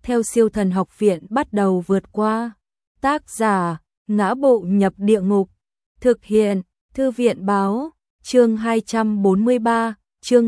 theo siêu thần học viện bắt đầu vượt qua. Tác giả, Ngã Bộ Nhập Địa Ngục. Thực hiện, Thư viện Báo. Chương 243, chương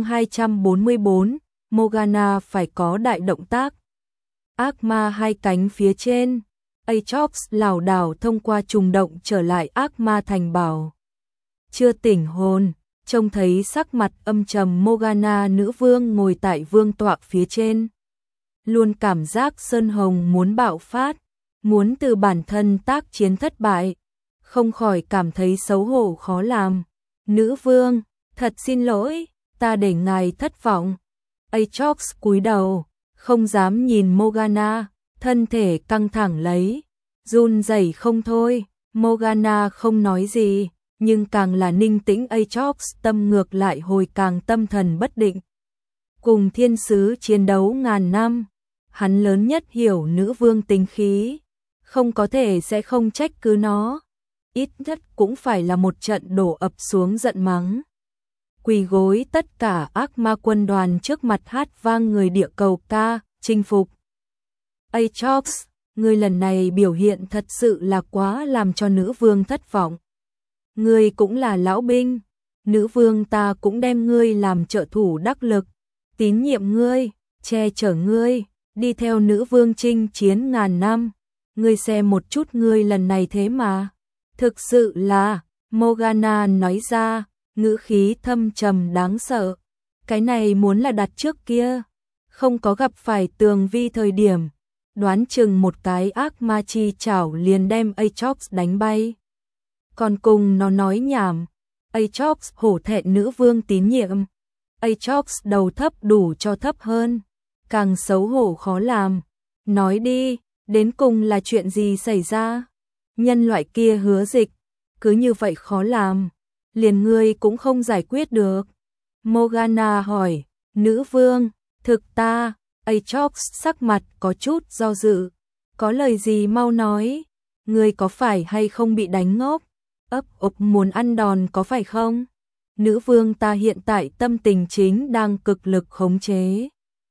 244, Morgana phải có đại động tác. Ác ma hai cánh phía trên. Aatrox lảo đảo thông qua trùng động trở lại ác ma thành bảo. Chưa tỉnh hồn, trông thấy sắc mặt âm trầm Morgana nữ vương ngồi tại vương tọa phía trên. Luôn cảm giác Sơn Hồng muốn bạo phát, muốn từ bản thân tác chiến thất bại, không khỏi cảm thấy xấu hổ khó làm. Nữ vương, thật xin lỗi, ta để ngài thất vọng. Aatrox cúi đầu, không dám nhìn Morgana, thân thể căng thẳng lấy, run rẩy không thôi. Morgana không nói gì, nhưng càng là ninh tĩnh Aatrox tâm ngược lại hồi càng tâm thần bất định. Cùng thiên sứ chiến đấu ngàn năm, hắn lớn nhất hiểu nữ vương tính khí, không có thể sẽ không trách cứ nó, ít nhất cũng phải là một trận đổ ập xuống giận mắng. Quỳ gối tất cả ác ma quân đoàn trước mặt hát vang người địa cầu ca, chinh phục. Aatrox, người lần này biểu hiện thật sự là quá làm cho nữ vương thất vọng. Ngươi cũng là lão binh, nữ vương ta cũng đem ngươi làm trợ thủ đắc lực, tín nhiệm ngươi, che chở ngươi, đi theo nữ vương chinh chiến ngàn năm. Ngươi xem một chút ngươi lần này thế mà. Thực sự là, Morgana nói ra, ngữ khí thâm trầm đáng sợ. Cái này muốn là đặt trước kia, không có gặp phải tường vi thời điểm, đoán chừng một cái ác ma chi chảo liền đem Aatrox đánh bay. Còn cùng nó nói nhảm, Aatrox hổ thẹn nữ vương tín nhiệm. Aatrox đầu thấp đủ cho thấp hơn, càng xấu hổ khó làm. Nói đi, đến cùng là chuyện gì xảy ra? Nhân loại kia hứa dịch, cứ như vậy khó làm, liền ngươi cũng không giải quyết được. Morgana hỏi, nữ vương, thực ta. Aatrox sắc mặt có chút do dự, có lời gì mau nói, ngươi có phải hay không bị đánh ngốc, ấp ục muốn ăn đòn có phải không? Nữ vương ta hiện tại tâm tình chính đang cực lực khống chế.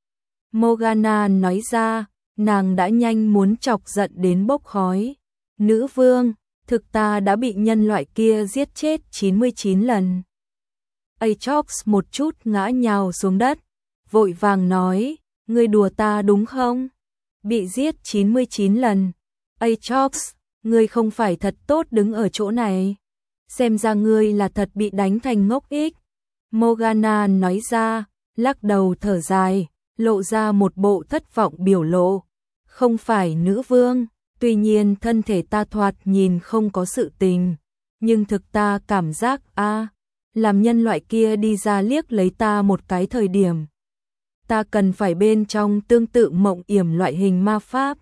Morgana nói ra, nàng đã nhanh muốn chọc giận đến bốc khói. Nữ vương, thực ta đã bị nhân loại kia giết chết 99 lần. Aatrox một chút ngã nhào xuống đất, vội vàng nói, ngươi đùa ta đúng không? Bị giết 99 lần. Aatrox, ngươi không phải thật tốt đứng ở chỗ này. Xem ra ngươi là thật bị đánh thành ngốc ích. Morgana nói ra, lắc đầu thở dài, lộ ra một bộ thất vọng biểu lộ. Không phải nữ vương, tuy nhiên thân thể ta thoạt nhìn không có sự tình, nhưng thực ta cảm giác làm nhân loại kia đi ra liếc lấy ta một cái thời điểm. Ta cần phải bên trong tương tự mộng yểm loại hình ma pháp.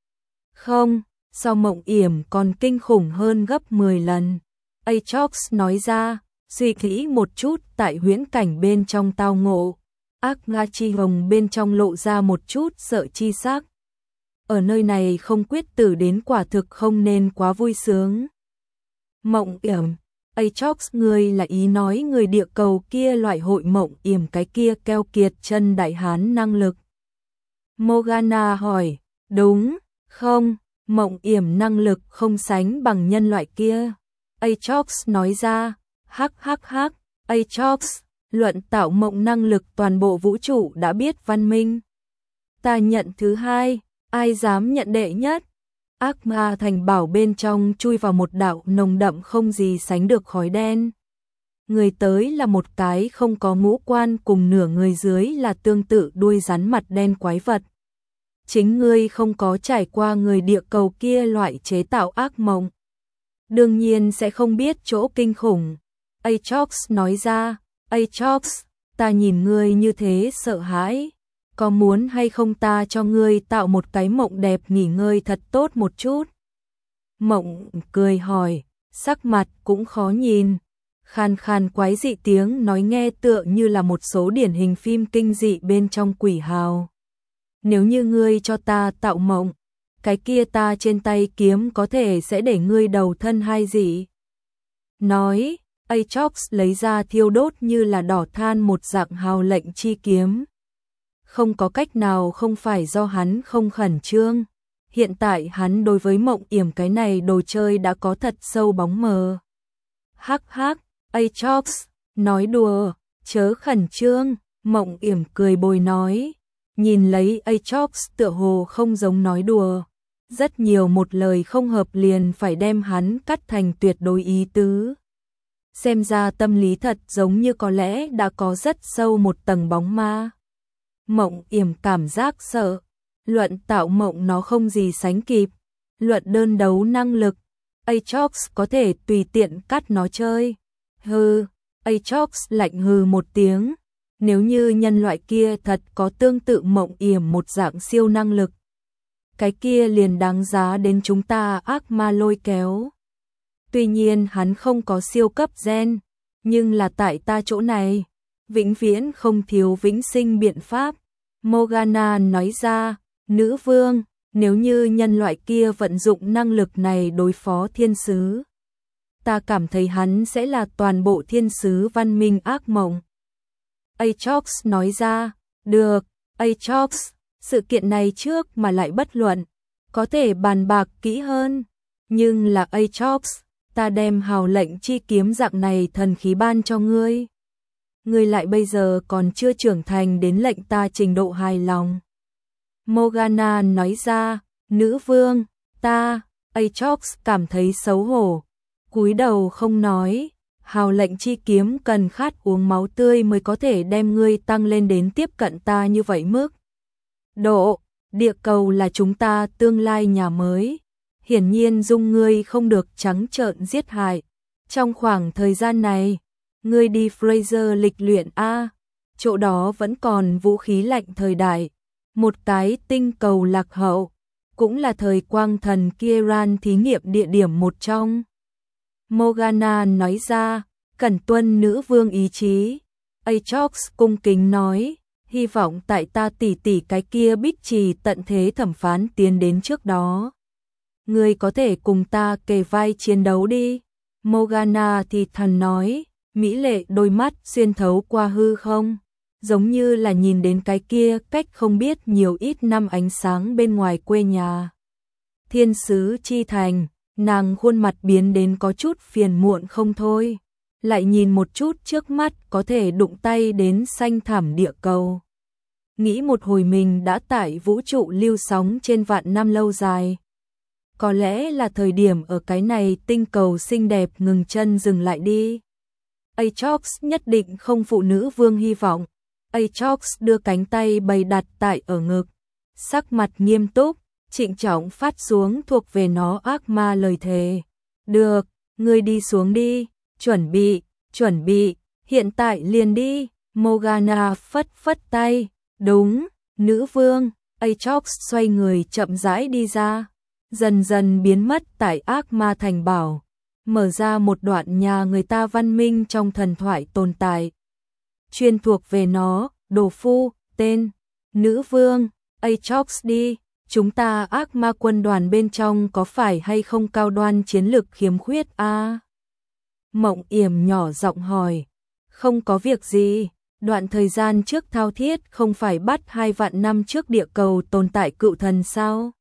Không, so mộng yểm còn kinh khủng hơn gấp 10 lần. Aatrox nói ra, suy nghĩ một chút tại huyễn cảnh bên trong tao ngộ. Ác ma chi hồng bên trong lộ ra một chút sợ chi sắc. Ở nơi này không quyết tử đến quả thực không nên quá vui sướng. Mộng yểm, Aatrox người là ý nói người địa cầu kia loại hội mộng yểm cái kia keo kiệt chân đại hán năng lực. Morgana hỏi, đúng, không, mộng yểm năng lực không sánh bằng nhân loại kia. Aatrox nói ra, hắc hắc hắc, Aatrox, luận tạo mộng năng lực toàn bộ vũ trụ đã biết văn minh. Ta nhận thứ hai, ai dám nhận đệ nhất? Ác ma thành bảo bên trong chui vào một đạo nồng đậm không gì sánh được khói đen. Người tới là một cái không có ngũ quan cùng nửa người dưới là tương tự đuôi rắn mặt đen quái vật. Chính ngươi không có trải qua người địa cầu kia loại chế tạo ác mộng, đương nhiên sẽ không biết chỗ kinh khủng. Aatrox nói ra, Aatrox, ta nhìn ngươi như thế sợ hãi, có muốn hay không ta cho ngươi tạo một cái mộng đẹp nghỉ ngơi thật tốt một chút? Mộng cười hỏi, sắc mặt cũng khó nhìn, khàn khàn quái dị tiếng nói nghe tựa như là một số điển hình phim kinh dị bên trong quỷ hào. Nếu như ngươi cho ta tạo mộng, cái kia ta trên tay kiếm có thể sẽ để ngươi đầu thân hai dị. Nói, Aatrox lấy ra thiêu đốt như là đỏ than một dạng hào lệnh chi kiếm. không có cách nào không phải do hắn không khẩn trương. Hiện tại hắn đối với Mộng Yểm cái này đồ chơi đã có thật sâu bóng mờ. Hắc hắc, Aatrox, nói đùa, chớ khẩn trương, Mộng Yểm cười bồi nói. Nhìn lấy Aatrox tựa hồ không giống nói đùa. Rất nhiều một lời không hợp liền phải đem hắn cắt thành tuyệt đối ý tứ. Xem ra tâm lý thật giống như có lẽ đã có rất sâu một tầng bóng ma. Mộng Yểm cảm giác sợ. Luận tạo mộng nó không gì sánh kịp. Luận đơn đấu năng lực, Aatrox có thể tùy tiện cắt nó chơi. Hừ, Aatrox lạnh hừ một tiếng. Nếu như nhân loại kia thật có tương tự Mộng Yểm một dạng siêu năng lực, cái kia liền đáng giá đến chúng ta ác ma lôi kéo. Tuy nhiên hắn không có siêu cấp gen, nhưng là tại ta chỗ này, vĩnh viễn không thiếu vĩnh sinh biện pháp. Morgana nói ra, nữ vương, nếu như nhân loại kia vận dụng năng lực này đối phó thiên sứ, ta cảm thấy hắn sẽ là toàn bộ thiên sứ văn minh ác mộng. Aatrox nói ra, được, Aatrox, sự kiện này trước mà lại bất luận, có thể bàn bạc kỹ hơn, nhưng là Aatrox, ta đem hào lệnh chi kiếm dạng này thần khí ban cho ngươi. Ngươi lại bây giờ còn chưa trưởng thành đến lệnh ta trình độ hài lòng. Morgana nói ra, nữ vương, ta, Aatrox cảm thấy xấu hổ, cúi đầu không nói. Hào lệnh chi kiếm cần khát uống máu tươi mới có thể đem ngươi tăng lên đến tiếp cận ta như vậy mức độ. Địa cầu là chúng ta tương lai nhà mới. Hiển nhiên dung ngươi không được trắng trợn giết hại. Trong khoảng thời gian này, ngươi đi Fraser lịch luyện A. Chỗ đó vẫn còn vũ khí lạnh thời đại. Một cái tinh cầu lạc hậu. Cũng là thời quang thần Kiran thí nghiệm địa điểm một trong. Morgana nói ra, cẩn tuân nữ vương ý chí. Aatrox cung kính nói, hy vọng tại ta tỉ cái kia bích trì tận thế thẩm phán tiến đến trước đó. Ngươi có thể cùng ta kề vai chiến đấu đi. Morgana thì thầm nói, mỹ lệ đôi mắt xuyên thấu qua hư không, giống như là nhìn đến cái kia cách không biết nhiều ít năm ánh sáng bên ngoài quê nhà. Thiên sứ chi thành. Nàng khuôn mặt biến đến có chút phiền muộn không thôi, lại nhìn một chút trước mắt có thể đụng tay đến xanh thẳm địa cầu. Nghĩ một hồi mình đã tại vũ trụ lưu sóng trên vạn năm lâu dài. Có lẽ là thời điểm ở cái này tinh cầu xinh đẹp ngừng chân dừng lại đi. Aatrox nhất định không phụ nữ vương hy vọng. Aatrox đưa cánh tay bày đặt tại ở ngực, sắc mặt nghiêm túc. Trịnh trọng phát xuống thuộc về nó ác ma lời thề. Được, ngươi đi xuống đi, chuẩn bị, hiện tại liền đi. Morgana phất tay, đúng, nữ vương. Aatrox xoay người chậm rãi đi ra, dần dần biến mất tại ác ma thành bảo, mở ra một đoạn nhà người ta văn minh trong thần thoại tồn tại. Chuyên thuộc về nó, đồ phu, tên, nữ vương, Aatrox đi. Chúng ta ác ma quân đoàn bên trong có phải hay không cao đoan chiến lực khiếm khuyết a? Mộng Yểm nhỏ giọng hỏi. Không có việc gì, đoạn thời gian trước thao thiết không phải bắt 2 vạn năm trước địa cầu tồn tại cựu thần sao?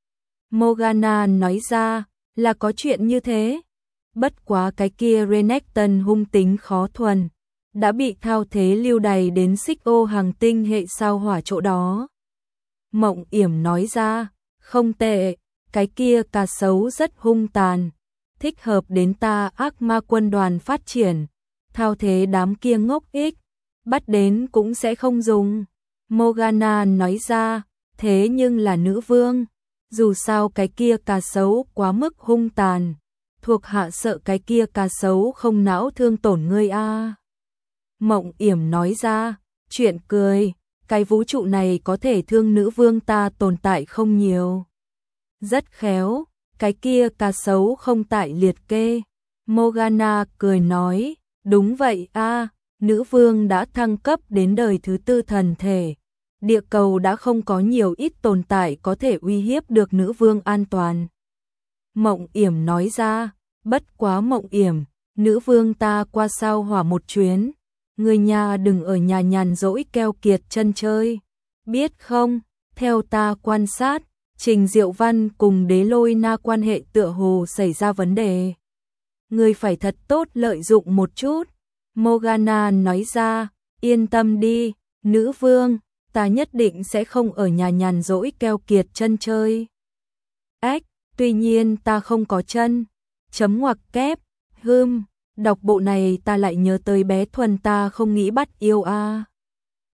Morgana nói ra, là có chuyện như thế. Bất quá cái kia Renekton hung tính khó thuần, đã bị thao thế lưu đày đến xích ô hàng tinh hệ sao hỏa chỗ đó. Mộng Yểm nói ra, không tệ, cái kia cá sấu rất hung tàn, thích hợp đến ta ác ma quân đoàn phát triển, thao thế đám kia ngốc ích, bắt đến cũng sẽ không dùng. Morgana nói ra, thế nhưng là nữ vương, dù sao cái kia cá sấu quá mức hung tàn, thuộc hạ sợ cái kia cá sấu không não thương tổn ngươi a. Mộng Yểm nói ra, chuyện cười. Cái vũ trụ này có thể thương nữ vương ta tồn tại không nhiều. Rất khéo, cái kia cá sấu không tại liệt kê. Morgana cười nói, đúng vậy a, nữ vương đã thăng cấp đến đời thứ 4 thần thể. Địa cầu đã không có nhiều ít tồn tại có thể uy hiếp được nữ vương an toàn. Mộng Yểm nói ra, bất quá Mộng Yểm, nữ vương ta qua sao hỏa một chuyến. Người nhà đừng ở nhà nhàn rỗi keo kiệt chân chơi. Biết không, theo ta quan sát, Trình Diệu Văn cùng Đế Lôi Na quan hệ tựa hồ xảy ra vấn đề. Ngươi phải thật tốt lợi dụng một chút. Morgana nói ra, yên tâm đi, nữ vương, ta nhất định sẽ không ở nhà nhàn rỗi keo kiệt chân chơi. Ách, tuy nhiên ta không có chân. Chấm ngoặc kép, đọc bộ này ta lại nhớ tới bé Thuần ta không nghĩ bắt yêu a.